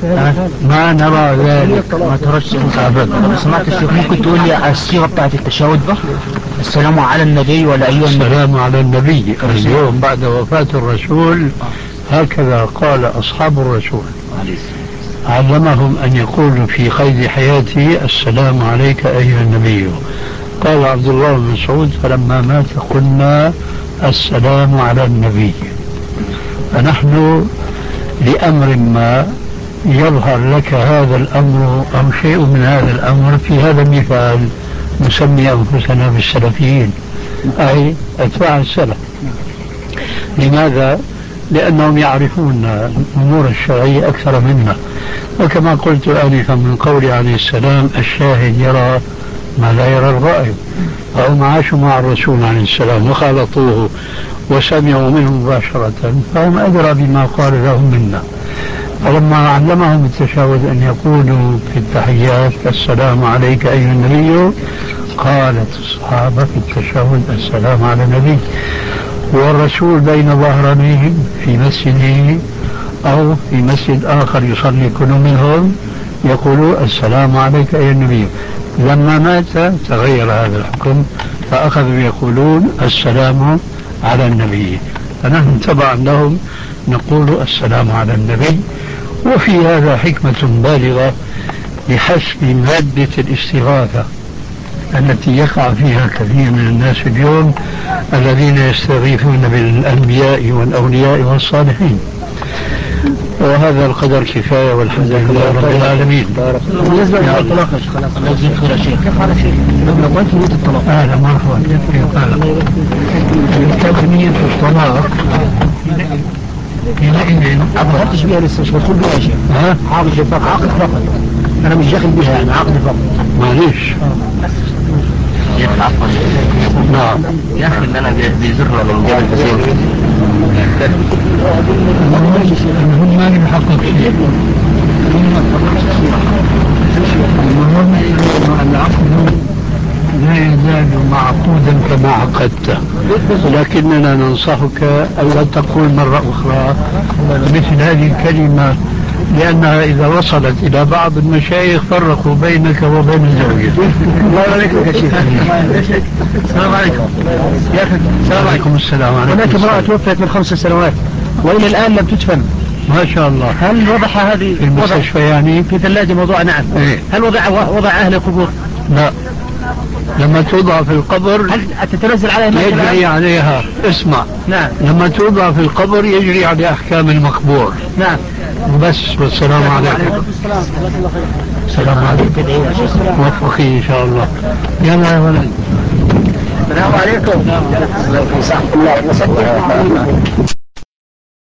ما ترش أبدا. سمعت الشيخ ممكن تقول لي على الصيغة بتاعت التشهد بقى؟ السلام على النبي ولا أيها النبي؟ السلام على النبي. اليوم بعد وفاة الرسول هكذا قال أصحاب الرسول، علمهم أن يقولوا في قيد حياته السلام عليك أيها النبي. قال عبد الله بن مسعود فلما مات قلنا السلام على النبي. فنحن لأمر ما يظهر لك هذا الأمر أو شيء من هذا الأمر في هذا المثال نسمي أنفسنا بالسلفيين، أي أتباع السلف. لماذا؟ لأنهم يعرفون الأمور الشرعية أكثر منا. وكما قلت آنفا من قول عليه السلام الشاهد يرى ما لا يرى الغائب، فهم عاشوا مع الرسول عليه السلام وخالطوه وسمعوا منه مباشرة، فهم أدرى بما قال لهم منا. فلما علمهم التشهد أن يقولوا في التحيات السلام عليك أيها النبي، قالت الصحابة في التشهد السلام على النبي. والرسول بين ظهرانيهم في مسجده أو في مسجد آخر يصلي كل منهم يقولوا السلام عليك أيها النبي. لما مات تغير هذا الحكم فأخذوا يقولون السلام على النبي، فنحن تبعا لهم نقول السلام على النبي. وفي هذا حكمة بالغة بحسب مادة الاستغاثة التي يقع فيها كثير من الناس اليوم الذين يستغيثون بالأنبياء والأولياء والصالحين. وهذا القدر كفاية والحمد لله رب العالمين. بالنسبة للطلاق كيف على شيء لو قلت نية الطلاق؟ أهلا مرحبا. كيف نية الطلاق؟ ما دخلتش بيها لسه، مش بدخل بيها يا شيخ. عقد فقط. أنا مش داخل بيها يعني عقد فقط. معليش. عفوا. نعم. يا أخي اللي أنا بيزرنا من جبل حسين. هم ما يحقق شيء. العقد لا يزال معقودا كما عقدته، لكننا ننصحك ألا تقول مرة أخرى مثل هذه الكلمة، لأنها إذا وصلت إلى بعض المشايخ فرقوا بينك وبين زوجك. الله عليكم يا شيخ. السلام عليكم يا أخي. السلام عليكم. السلام عليكم. هناك امرأة توفيت من 5 سنوات وإلى الآن لم تدفن. ما شاء الله. هل وضعها هذه في المستشفى يعني في ثلاجة موضوع؟ نعم. إيه؟ هل وضع أهل القبور؟ لا، لما توضع في القبر هل تتنزل عليها يجري عليها. اسمع. نعم. لما توضع في القبر يجري على أحكام المقبور. نعم. وبس، والسلام عليكم. السلام عليكم. موفقين إن شاء الله. يلا يا ولد. السلام عليكم.